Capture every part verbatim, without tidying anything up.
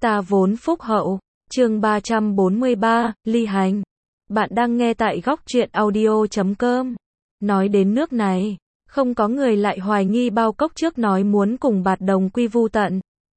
Ta vốn phúc hậu. Chương ba trăm bốn mươi ba, ly hành. Bạn đang nghe tại góc truyện audio chấm com. Nói đến nước này, không có người lại hoài nghi Bao Cốc trước nói muốn cùng Bạt đồng quy vu tận.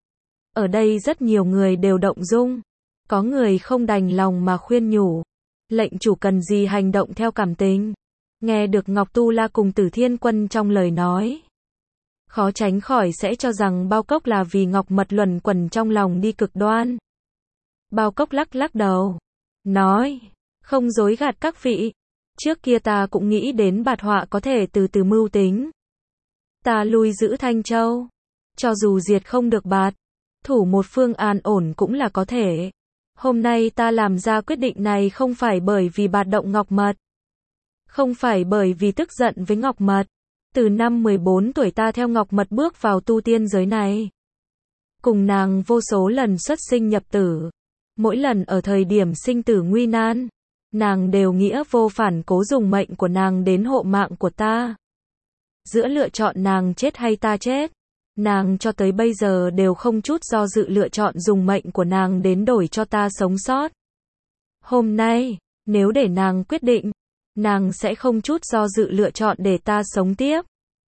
Ở đây rất nhiều người đều động dung. Có người không đành lòng mà khuyên nhủ. Lệnh chủ cần gì hành động theo cảm tình. Nghe được Ngọc Tu La cùng Tử Thiên Quân trong lời nói, khó tránh khỏi sẽ cho rằng Bao Cốc là vì Ngọc Mật luẩn quẩn trong lòng đi cực đoan. Bao Cốc lắc lắc đầu, nói, không dối gạt các vị. Trước kia ta cũng nghĩ đến Bạt họa có thể từ từ mưu tính. Ta lui giữ Thanh Châu. Cho dù diệt không được Bạt, thủ một phương an ổn cũng là có thể. Hôm nay ta làm ra quyết định này không phải bởi vì Bạt động Ngọc Mật. Không phải bởi vì tức giận với Ngọc Mật. Từ năm mười bốn tuổi ta theo Ngọc Mật bước vào tu tiên giới này. Cùng nàng vô số lần xuất sinh nhập tử. Mỗi lần ở thời điểm sinh tử nguy nan, nàng đều nghĩa vô phản cố dùng mệnh của nàng đến hộ mạng của ta. Giữa lựa chọn nàng chết hay ta chết, nàng cho tới bây giờ đều không chút do dự lựa chọn dùng mệnh của nàng đến đổi cho ta sống sót. Hôm nay, nếu để nàng quyết định, nàng sẽ không chút do dự lựa chọn để ta sống tiếp.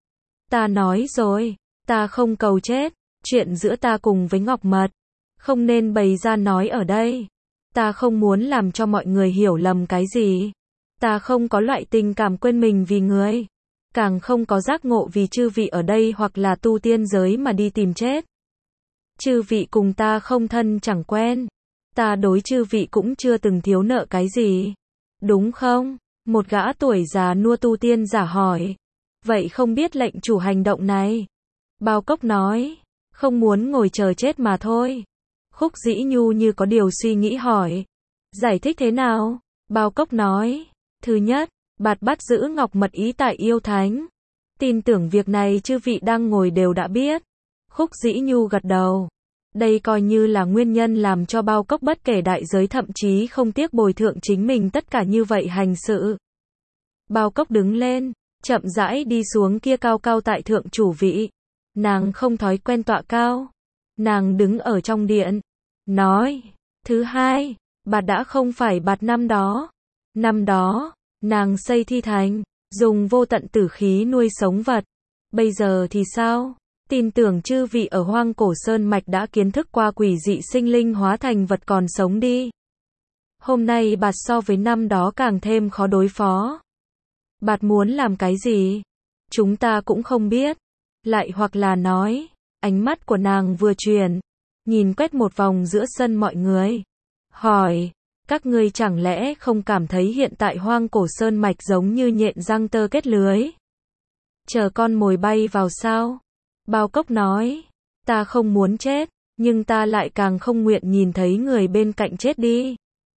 Ta nói rồi, ta không cầu chết, chuyện giữa ta cùng với Ngọc Mật, không nên bày ra nói ở đây. Ta không muốn làm cho mọi người hiểu lầm cái gì. Ta không có loại tình cảm quên mình vì người. Càng không có giác ngộ vì chư vị ở đây hoặc là tu tiên giới mà đi tìm chết. Chư vị cùng ta không thân chẳng quen. Ta đối chư vị cũng chưa từng thiếu nợ cái gì. Đúng không? Một gã tuổi già nua tu tiên giả hỏi. Vậy không biết lệnh chủ hành động này? Bao Cốc nói. Không muốn ngồi chờ chết mà thôi. Khúc Dĩ Nhu như có điều suy nghĩ hỏi. Giải thích thế nào? Bao Cốc nói. Thứ nhất, Bạt bắt giữ Ngọc Mật ý tại Yêu Thánh. Tin tưởng việc này chư vị đang ngồi đều đã biết. Khúc Dĩ Nhu gật đầu. Đây coi như là nguyên nhân làm cho Bao Cốc bất kể đại giới thậm chí không tiếc bồi thượng chính mình tất cả như vậy hành sự. Bao Cốc đứng lên, chậm rãi đi xuống kia cao cao tại thượng chủ vị. Nàng không thói quen tọa cao. Nàng đứng ở trong điện, nói, thứ hai, Bạt đã không phải Bạt năm đó. Năm đó, nàng xây thi thành, dùng vô tận tử khí nuôi sống vật. Bây giờ thì sao? Tin tưởng chư vị ở Hoang Cổ Sơn Mạch đã kiến thức qua quỷ dị sinh linh hóa thành vật còn sống đi. Hôm nay Bạt so với năm đó càng thêm khó đối phó. Bạt muốn làm cái gì? Chúng ta cũng không biết. Lại hoặc là nói, ánh mắt của nàng vừa chuyển, nhìn quét một vòng giữa sân mọi người. Hỏi, các ngươi chẳng lẽ không cảm thấy hiện tại Hoang Cổ Sơn Mạch giống như nhện răng tơ kết lưới? Chờ con mồi bay vào sao? Bao Cốc nói, ta không muốn chết, nhưng ta lại càng không nguyện nhìn thấy người bên cạnh chết đi.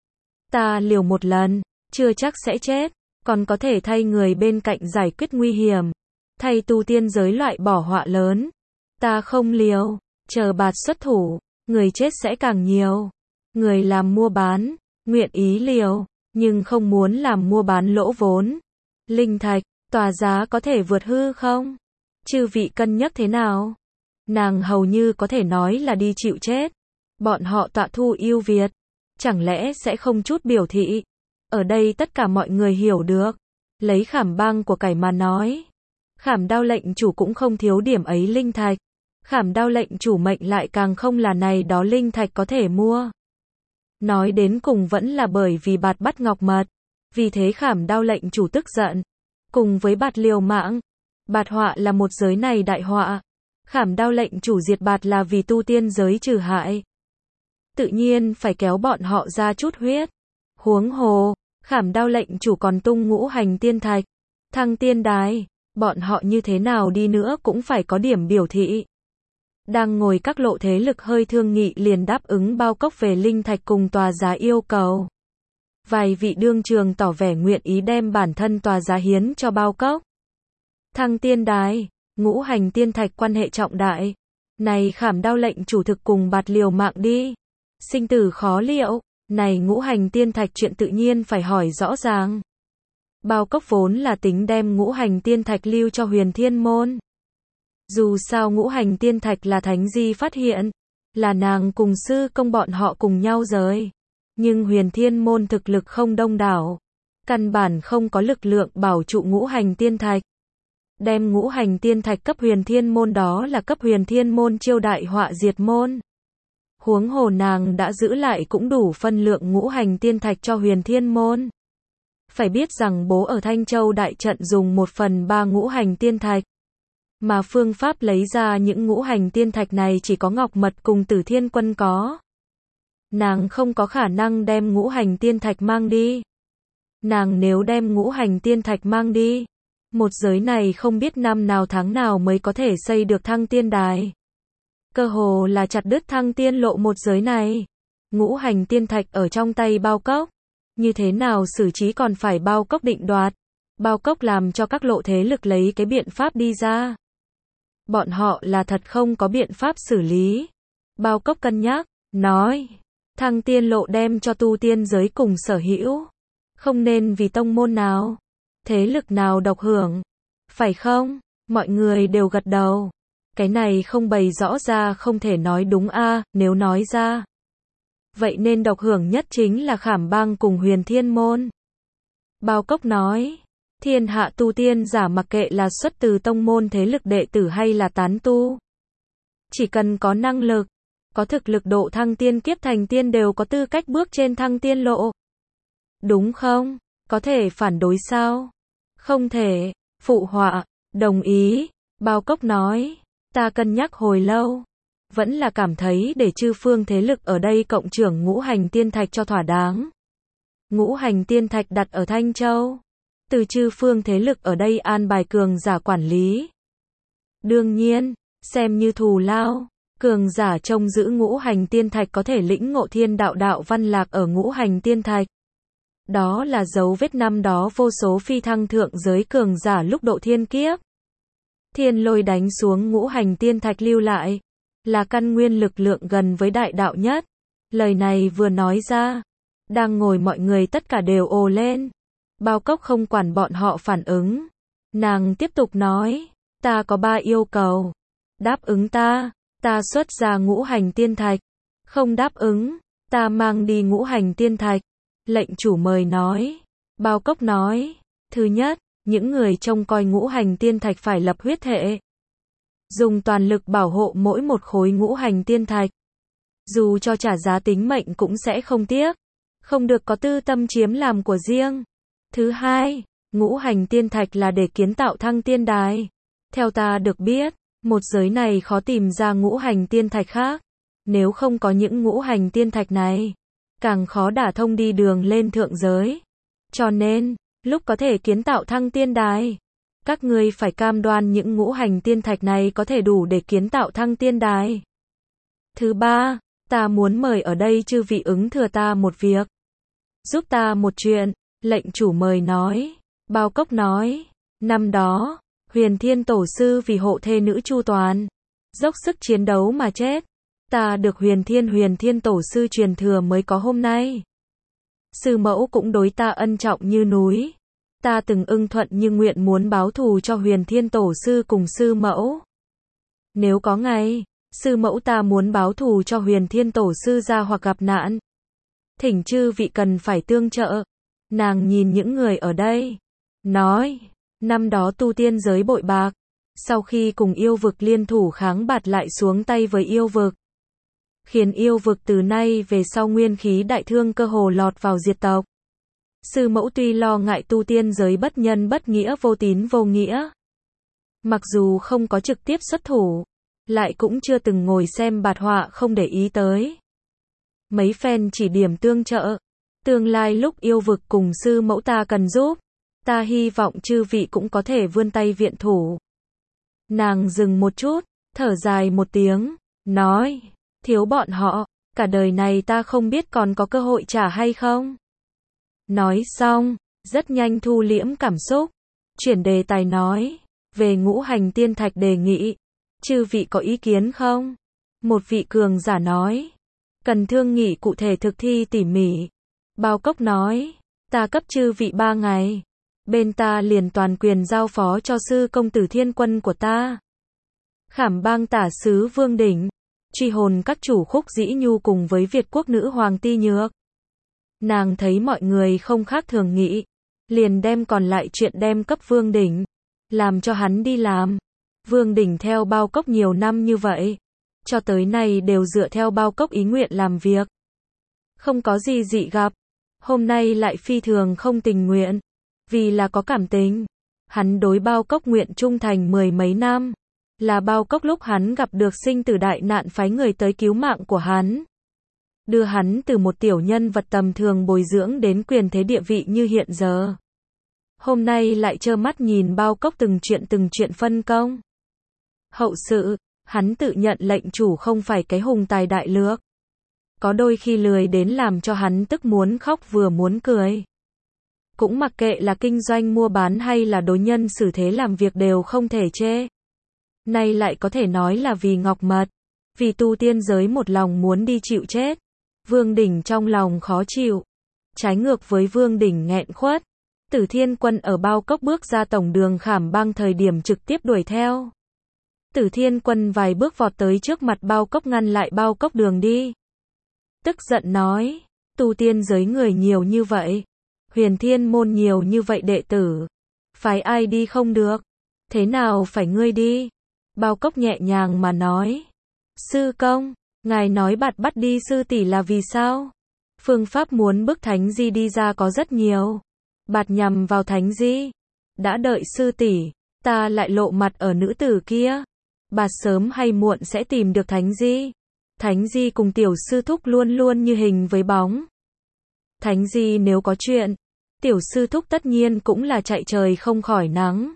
Ta liều một lần, chưa chắc sẽ chết, còn có thể thay người bên cạnh giải quyết nguy hiểm. Thay tu tiên giới loại bỏ họa lớn. Ta không liều, chờ Bạt xuất thủ, người chết sẽ càng nhiều. Người làm mua bán, nguyện ý liều, nhưng không muốn làm mua bán lỗ vốn. Linh thạch, tòa giá có thể vượt hư không? Chư vị cân nhắc thế nào? Nàng hầu như có thể nói là đi chịu chết. Bọn họ tọa thu yêu Việt, chẳng lẽ sẽ không chút biểu thị? Ở đây tất cả mọi người hiểu được. Lấy Khảm Bang của cải mà nói. Khảm Đao lệnh chủ cũng không thiếu điểm ấy linh thạch. Khảm Đao lệnh chủ mệnh lại càng không là này đó linh thạch có thể mua. Nói đến cùng vẫn là bởi vì Bạt bắt Ngọc Mật. Vì thế Khảm Đao lệnh chủ tức giận. Cùng với Bạt liều mạng. Bạt họa là một giới này đại họa. Khảm Đao lệnh chủ diệt Bạt là vì tu tiên giới trừ hại. Tự nhiên phải kéo bọn họ ra chút huyết. Huống hồ, Khảm Đao lệnh chủ còn tung ngũ hành tiên thạch. Thăng tiên đài. Bọn họ như thế nào đi nữa cũng phải có điểm biểu thị. Đang ngồi các lộ thế lực hơi thương nghị liền đáp ứng Bao Cốc về linh thạch cùng tòa giá yêu cầu. Vài vị đương trường tỏ vẻ nguyện ý đem bản thân tòa giá hiến cho Bao Cốc. Thăng tiên đài, ngũ hành tiên thạch quan hệ trọng đại. Này Khảm Đao lệnh chủ thực cùng Bạt liều mạng đi. Sinh tử khó liệu, này ngũ hành tiên thạch chuyện tự nhiên phải hỏi rõ ràng. Bao Cốc vốn là tính đem ngũ hành tiên thạch lưu cho Huyền Thiên Môn. Dù sao ngũ hành tiên thạch là thánh di phát hiện, là nàng cùng sư công bọn họ cùng nhau rời. Nhưng huyền thiên môn thực lực không đông đảo. Căn bản không có lực lượng bảo trụ ngũ hành tiên thạch. Đem ngũ hành tiên thạch cấp huyền thiên môn đó là cấp huyền thiên môn chiêu đại họa diệt môn. Huống hồ nàng đã giữ lại cũng đủ phân lượng ngũ hành tiên thạch cho huyền thiên môn. Phải biết rằng bố ở Thanh Châu đại trận dùng một phần ba ngũ hành tiên thạch. Mà phương pháp lấy ra những ngũ hành tiên thạch này chỉ có Ngọc Mật cùng Tử Thiên Quân có. Nàng không có khả năng đem ngũ hành tiên thạch mang đi. Nàng nếu đem ngũ hành tiên thạch mang đi, một giới này không biết năm nào tháng nào mới có thể xây được thăng tiên đài. Cơ hồ là chặt đứt thăng tiên lộ một giới này. Ngũ hành tiên thạch ở trong tay Bao Cốc. Như thế nào xử trí còn phải Bao Cốc định đoạt. Bao Cốc làm cho các lộ thế lực lấy cái biện pháp đi ra. Bọn họ là thật không có biện pháp xử lý. Bao Cốc cân nhắc, nói, thăng tiên lộ đem cho tu tiên giới cùng sở hữu. Không nên vì tông môn nào, thế lực nào độc hưởng. Phải không? Mọi người đều gật đầu. Cái này không bày rõ ra không thể nói đúng a, nếu nói ra. Vậy nên độc hưởng nhất chính là Khảm Bang cùng huyền thiên môn. Bao Cốc nói, thiên hạ tu tiên giả mặc kệ là xuất từ tông môn thế lực đệ tử hay là tán tu. Chỉ cần có năng lực, có thực lực độ thăng tiên kiếp thành tiên đều có tư cách bước trên thăng tiên lộ. Đúng không? Có thể phản đối sao? Không thể. Phụ họa, đồng ý. Bao Cốc nói, ta cân nhắc hồi lâu. Vẫn là cảm thấy để chư phương thế lực ở đây cộng trưởng ngũ hành tiên thạch cho thỏa đáng. Ngũ hành tiên thạch đặt ở Thanh Châu. Từ chư phương thế lực ở đây an bài cường giả quản lý. Đương nhiên, xem như thù lao, cường giả trông giữ ngũ hành tiên thạch có thể lĩnh ngộ thiên đạo đạo văn lạc ở ngũ hành tiên thạch. Đó là dấu vết năm đó vô số phi thăng thượng giới cường giả lúc độ thiên kiếp. Thiên lôi đánh xuống ngũ hành tiên thạch lưu lại, là căn nguyên lực lượng gần với đại đạo nhất. Lời này vừa nói ra, đang ngồi mọi người tất cả đều ồ lên. Bao Cốc không quản bọn họ phản ứng. Nàng tiếp tục nói, ta có ba yêu cầu. Đáp ứng ta, ta xuất ra ngũ hành tiên thạch. Không đáp ứng, ta mang đi ngũ hành tiên thạch. Lệnh chủ mời nói. Bao Cốc nói, thứ nhất, những người trông coi ngũ hành tiên thạch phải lập huyết thệ. Dùng toàn lực bảo hộ mỗi một khối ngũ hành tiên thạch. Dù cho trả giá tính mệnh cũng sẽ không tiếc. Không được có tư tâm chiếm làm của riêng. Thứ hai, ngũ hành tiên thạch là để kiến tạo thăng tiên đài. Theo ta được biết, một giới này khó tìm ra ngũ hành tiên thạch khác. Nếu không có những ngũ hành tiên thạch này, càng khó đả thông đi đường lên thượng giới. Cho nên, lúc có thể kiến tạo thăng tiên đài, các ngươi phải cam đoan những ngũ hành tiên thạch này có thể đủ để kiến tạo thăng tiên đài. Thứ ba, ta muốn mời ở đây chư vị ứng thừa ta một việc. Giúp ta một chuyện. Lệnh chủ mời nói. Bao Cốc nói, năm đó, huyền thiên tổ sư vì hộ thê nữ chu toàn, dốc sức chiến đấu mà chết. Ta được huyền thiên huyền thiên tổ sư truyền thừa mới có hôm nay. Sư mẫu cũng đối ta ân trọng như núi. Ta từng ưng thuận như nguyện muốn báo thù cho huyền thiên tổ sư cùng sư mẫu. Nếu có ngày, sư mẫu ta muốn báo thù cho huyền thiên tổ sư ra hoặc gặp nạn, thỉnh chư vị cần phải tương trợ. Nàng nhìn những người ở đây, nói, năm đó tu tiên giới bội bạc, sau khi cùng yêu vực liên thủ kháng bạt lại xuống tay với yêu vực, khiến yêu vực từ nay về sau nguyên khí đại thương cơ hồ lọt vào diệt tộc. Sư mẫu tuy lo ngại tu tiên giới bất nhân bất nghĩa vô tín vô nghĩa, mặc dù không có trực tiếp xuất thủ, lại cũng chưa từng ngồi xem bạt họa không để ý tới. Mấy phen chỉ điểm tương trợ. Tương lai lúc yêu vực cùng sư mẫu ta cần giúp, ta hy vọng chư vị cũng có thể vươn tay viện thủ. Nàng dừng một chút, thở dài một tiếng, nói, thiếu bọn họ, cả đời này ta không biết còn có cơ hội trả hay không. Nói xong, rất nhanh thu liễm cảm xúc, chuyển đề tài nói, về ngũ hành tiên thạch đề nghị, chư vị có ý kiến không? Một vị cường giả nói, cần thương nghị cụ thể thực thi tỉ mỉ. Bao Cốc nói, ta cấp chư vị ba ngày, bên ta liền toàn quyền giao phó cho sư công Tử Thiên Quân của ta. Khảm Bang tả sứ Vương Đỉnh, Truy hồn các chủ Khúc Dĩ Nhu cùng với Việt quốc nữ hoàng Ti Nhược. Nàng thấy mọi người không khác thường nghĩ, liền đem còn lại chuyện đem cấp Vương Đỉnh, làm cho hắn đi làm. Vương Đỉnh theo Bao Cốc nhiều năm như vậy, cho tới nay đều dựa theo Bao Cốc ý nguyện làm việc. Không có gì dị gặp, hôm nay lại phi thường không tình nguyện, vì là có cảm tình. Hắn đối Bao Cốc nguyện trung thành mười mấy năm, là Bao Cốc lúc hắn gặp được sinh tử đại nạn phái người tới cứu mạng của hắn. Đưa hắn từ một tiểu nhân vật tầm thường bồi dưỡng đến quyền thế địa vị như hiện giờ. Hôm nay lại trơ mắt nhìn Bao Cốc từng chuyện từng chuyện phân công. Hậu sự, hắn tự nhận lệnh chủ không phải cái hùng tài đại lược. Có đôi khi lười đến làm cho hắn tức muốn khóc vừa muốn cười. Cũng mặc kệ là kinh doanh mua bán hay là đối nhân xử thế làm việc đều không thể chê. Nay lại có thể nói là vì Ngọc Mật, vì tu tiên giới một lòng muốn đi chịu chết. Vương Đỉnh trong lòng khó chịu. Trái ngược với Vương Đỉnh nghẹn khuất, Tử Thiên Quân ở Bao Cốc bước ra tổng đường Khảm Bang thời điểm trực tiếp đuổi theo. Tử Thiên Quân vài bước vọt tới trước mặt Bao Cốc ngăn lại Bao Cốc đường đi. Tức giận nói, tu tiên giới người nhiều như vậy, Huyền Thiên môn nhiều như vậy đệ tử, phái ai đi không được, thế nào phải ngươi đi? Bao Cốc nhẹ nhàng mà nói, sư công, ngài nói bạt bắt đi sư tỷ là vì sao? Phương pháp muốn bức Thánh Di đi ra có rất nhiều, bạt nhằm vào Thánh Di, đã đợi sư tỷ, ta lại lộ mặt ở nữ tử kia, bạt sớm hay muộn sẽ tìm được Thánh Di. Thánh Di cùng tiểu sư thúc luôn luôn như hình với bóng. Thánh Di nếu có chuyện, tiểu sư thúc tất nhiên cũng là chạy trời không khỏi nắng.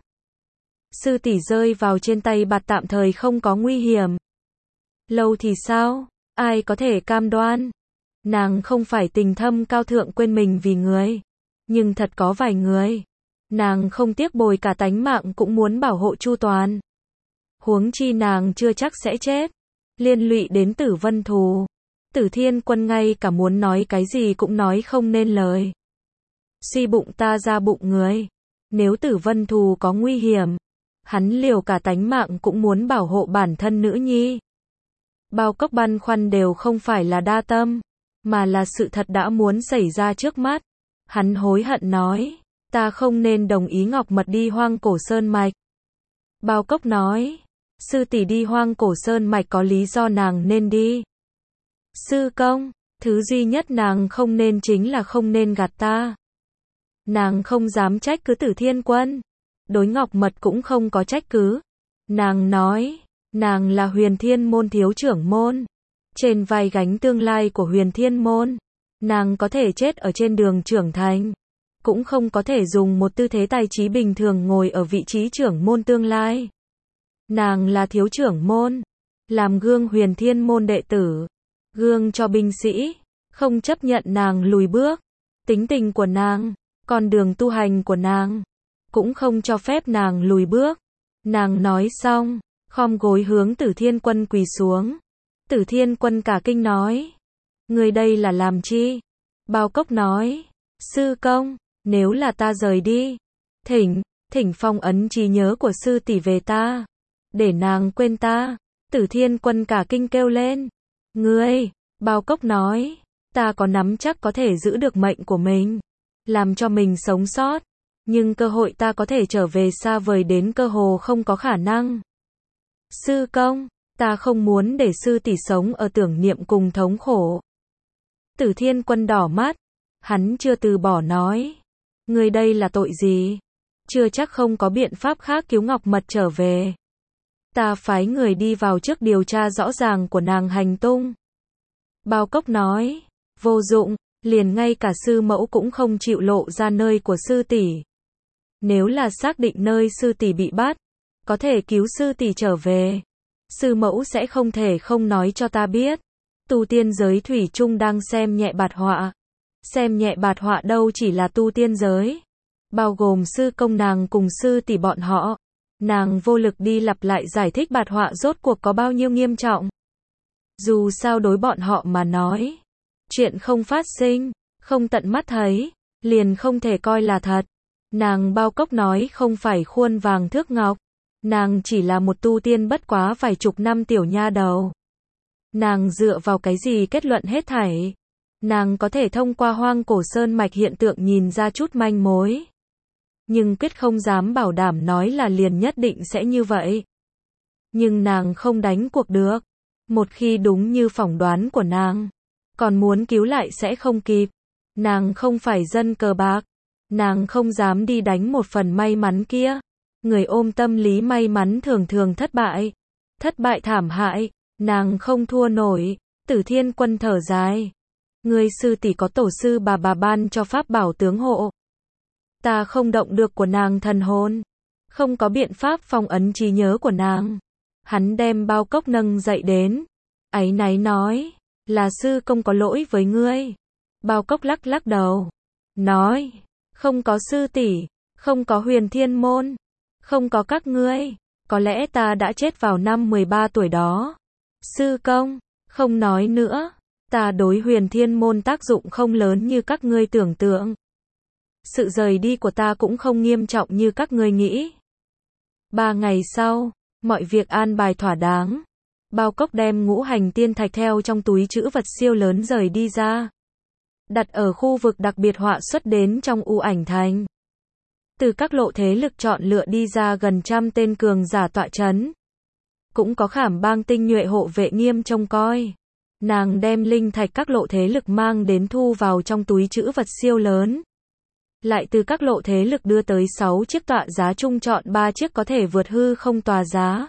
Sư tỷ rơi vào trên tay bạt tạm thời không có nguy hiểm. Lâu thì sao? Ai có thể cam đoan? Nàng không phải tình thâm cao thượng quên mình vì người. Nhưng thật có vài người. Nàng không tiếc bồi cả tánh mạng cũng muốn bảo hộ chu toàn. Huống chi nàng chưa chắc sẽ chết. Liên lụy đến Tử Vân thù. Tử Thiên Quân ngay cả muốn nói cái gì cũng nói không nên lời. Suy bụng ta ra bụng người. Nếu Tử Vân thù có nguy hiểm, hắn liều cả tánh mạng cũng muốn bảo hộ bản thân nữ nhi. Bao Cốc băn khoăn đều không phải là đa tâm, mà là sự thật đã muốn xảy ra trước mắt. Hắn hối hận nói, ta không nên đồng ý Ngọc Mật đi Hoang Cổ Sơn Mạch. Bao Cốc nói, sư tỷ đi Hoang Cổ Sơn Mạch có lý do nàng nên đi. Sư công, thứ duy nhất nàng không nên chính là không nên gạt ta. Nàng không dám trách cứ Tử Thiên Quân, đối Ngọc Mật cũng không có trách cứ. Nàng nói, nàng là Huyền Thiên môn thiếu trưởng môn, trên vai gánh tương lai của Huyền Thiên môn. Nàng có thể chết ở trên đường trưởng thành, cũng không có thể dùng một tư thế tài trí bình thường ngồi ở vị trí trưởng môn tương lai. Nàng là thiếu trưởng môn, làm gương Huyền Thiên môn đệ tử, gương cho binh sĩ, không chấp nhận nàng lùi bước. Tính tình của nàng, con đường tu hành của nàng, cũng không cho phép nàng lùi bước. Nàng nói xong, khom gối hướng Tử Thiên Quân quỳ xuống. Tử Thiên Quân cả kinh nói, người đây là làm chi? Bao Cốc nói, sư công, nếu là ta rời đi, thỉnh, thỉnh phong ấn trí nhớ của sư tỷ về ta, để nàng quên ta. Tử Thiên Quân cả kinh kêu lên, ngươi, Bao Cốc nói, ta có nắm chắc có thể giữ được mệnh của mình, làm cho mình sống sót, nhưng cơ hội ta có thể trở về xa vời đến cơ hồ không có khả năng. Sư công, ta không muốn để sư tỷ sống ở tưởng niệm cùng thống khổ. Tử Thiên Quân đỏ mắt, hắn chưa từ bỏ nói, ngươi đây là tội gì? Chưa chắc không có biện pháp khác cứu Ngọc Mật trở về. Ta phái người đi vào trước điều tra rõ ràng của nàng hành tung. Bao Cốc nói, vô dụng, liền ngay cả sư mẫu cũng không chịu lộ ra nơi của sư tỷ. Nếu là xác định nơi sư tỷ bị bắt, có thể cứu sư tỷ trở về, sư mẫu sẽ không thể không nói cho ta biết. Tu tiên giới thủy chung đang xem nhẹ bạt họa. Xem nhẹ bạt họa đâu chỉ là tu tiên giới, bao gồm sư công nàng cùng sư tỷ bọn họ. Nàng vô lực đi lặp lại giải thích bạt họa rốt cuộc có bao nhiêu nghiêm trọng. Dù sao đối bọn họ mà nói, chuyện không phát sinh, không tận mắt thấy, liền không thể coi là thật. Nàng Bao Cốc nói không phải khuôn vàng thước ngọc, nàng chỉ là một tu tiên bất quá vài chục năm tiểu nha đầu. Nàng dựa vào cái gì kết luận hết thảy? Nàng có thể thông qua hoang cổ sơn mạch hiện tượng nhìn ra chút manh mối. Nhưng quyết không dám bảo đảm nói là liền nhất định sẽ như vậy. Nhưng nàng không đánh cuộc được. Một khi đúng như phỏng đoán của nàng, còn muốn cứu lại sẽ không kịp. Nàng không phải dân cờ bạc. Nàng không dám đi đánh một phần may mắn kia. Người ôm tâm lý may mắn thường thường thất bại. Thất bại thảm hại. Nàng không thua nổi. Tử Thiên Quân thở dài. Ngươi sư tỷ có tổ sư bà bà ban cho pháp bảo tướng hộ. Ta không động được của nàng thần hồn. Không có biện pháp phong ấn trí nhớ của nàng. Hắn đem bao cốc nâng dậy đến. Áy náy nói. Là sư công có lỗi với ngươi. Bao cốc lắc lắc đầu. Nói. Không có sư tỷ. Không có huyền thiên môn. Không có các ngươi. Có lẽ ta đã chết vào năm mười ba tuổi đó. Sư công. Không nói nữa. Ta đối huyền thiên môn tác dụng không lớn như các ngươi tưởng tượng. Sự rời đi của ta cũng không nghiêm trọng như các ngươi nghĩ. Ba ngày sau, mọi việc an bài thỏa đáng. Bao cốc đem ngũ hành tiên thạch theo trong túi trữ vật siêu lớn rời đi ra. Đặt ở khu vực đặc biệt họa xuất đến trong U Ảnh Thành. Từ các lộ thế lực chọn lựa đi ra gần trăm tên cường giả tọa chấn. Cũng có khảm bang tinh nhuệ hộ vệ nghiêm trông coi. Nàng đem linh thạch các lộ thế lực mang đến thu vào trong túi trữ vật siêu lớn. Lại từ các lộ thế lực đưa tới sáu chiếc tọa giá chung chọn ba chiếc có thể vượt hư không tòa giá.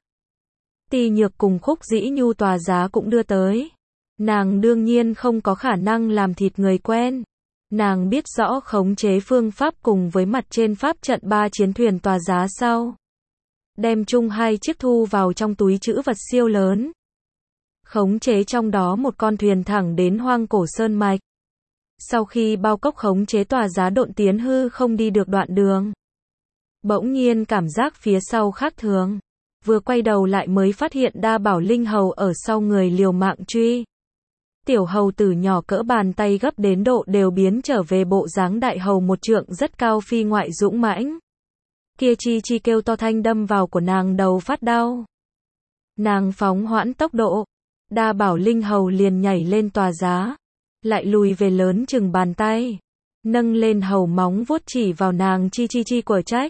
Ti Nhược cùng Khúc Dĩ Nhu tòa giá cũng đưa tới. Nàng đương nhiên không có khả năng làm thịt người quen. Nàng biết rõ khống chế phương pháp cùng với mặt trên pháp trận ba chiến thuyền tòa giá sau. Đem chung hai chiếc thu vào trong túi trữ vật siêu lớn. Khống chế trong đó một con thuyền thẳng đến hoang cổ sơn mạch. Sau khi bao cốc khống chế tòa giá độn tiến hư không đi được đoạn đường. Bỗng nhiên cảm giác phía sau khác thường. Vừa quay đầu lại mới phát hiện Đa Bảo Linh Hầu ở sau người liều mạng truy. Tiểu hầu tử nhỏ cỡ bàn tay gấp đến độ đều biến trở về bộ dáng đại hầu một trượng rất cao phi ngoại dũng mãnh. Kia chi chi kêu to thanh đâm vào của nàng đầu phát đau. Nàng phóng hoãn tốc độ. Đa Bảo Linh Hầu liền nhảy lên tòa giá. Lại lùi về lớn chừng bàn tay. Nâng lên hầu móng vuốt chỉ vào nàng chi chi chi của trách.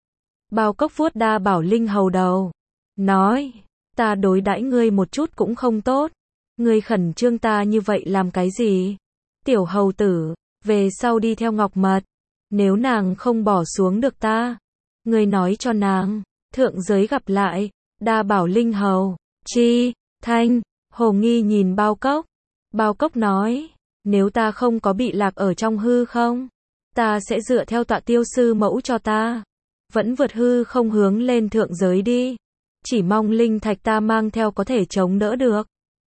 Bao cốc vuốt Đa Bảo Linh Hầu đầu. Nói. Ta đối đãi ngươi một chút cũng không tốt. Ngươi khẩn trương ta như vậy làm cái gì? Tiểu hầu tử. Về sau đi theo Ngọc Mật. Nếu nàng không bỏ xuống được ta. Ngươi nói cho nàng. Thượng giới gặp lại. Đa Bảo Linh Hầu. Chi. Thanh. Hồ nghi nhìn bao cốc. Bao cốc nói. Nếu ta không có bị lạc ở trong hư không. Ta sẽ dựa theo tọa tiêu sư mẫu cho ta. Vẫn vượt hư không hướng lên thượng giới đi. Chỉ mong linh thạch ta mang theo có thể chống đỡ được.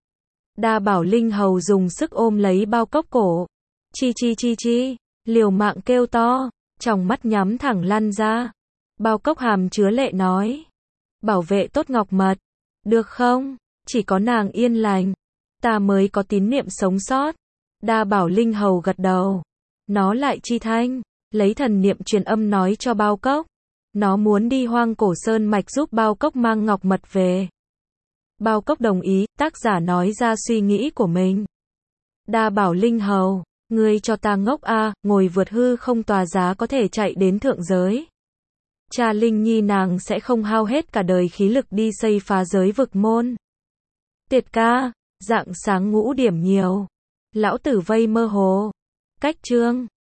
Đa Bảo Linh Hầu dùng sức ôm lấy bao cốc cổ. Chi chi chi chi. Liều mạng kêu to. Tròng mắt nhắm thẳng lăn ra. Bao cốc hàm chứa lệ nói. Bảo vệ tốt Ngọc Mật. Được không? Chỉ có nàng yên lành. Ta mới có tín niệm sống sót. Đa Bảo Linh Hầu gật đầu. Nó lại chi thanh. Lấy thần niệm truyền âm nói cho bao cốc. Nó muốn đi hoang cổ sơn mạch giúp bao cốc mang Ngọc Mật về. Bao cốc đồng ý, tác giả nói ra suy nghĩ của mình. Đa Bảo Linh Hầu. Ngươi cho ta ngốc a, à, ngồi vượt hư không tòa giá có thể chạy đến thượng giới. Cha Linh Nhi nàng sẽ không hao hết cả đời khí lực đi xây phá giới vực môn. Tiệt ca, dạng sáng ngũ điểm nhiều. Lão tử vây mơ hồ. Cách chương.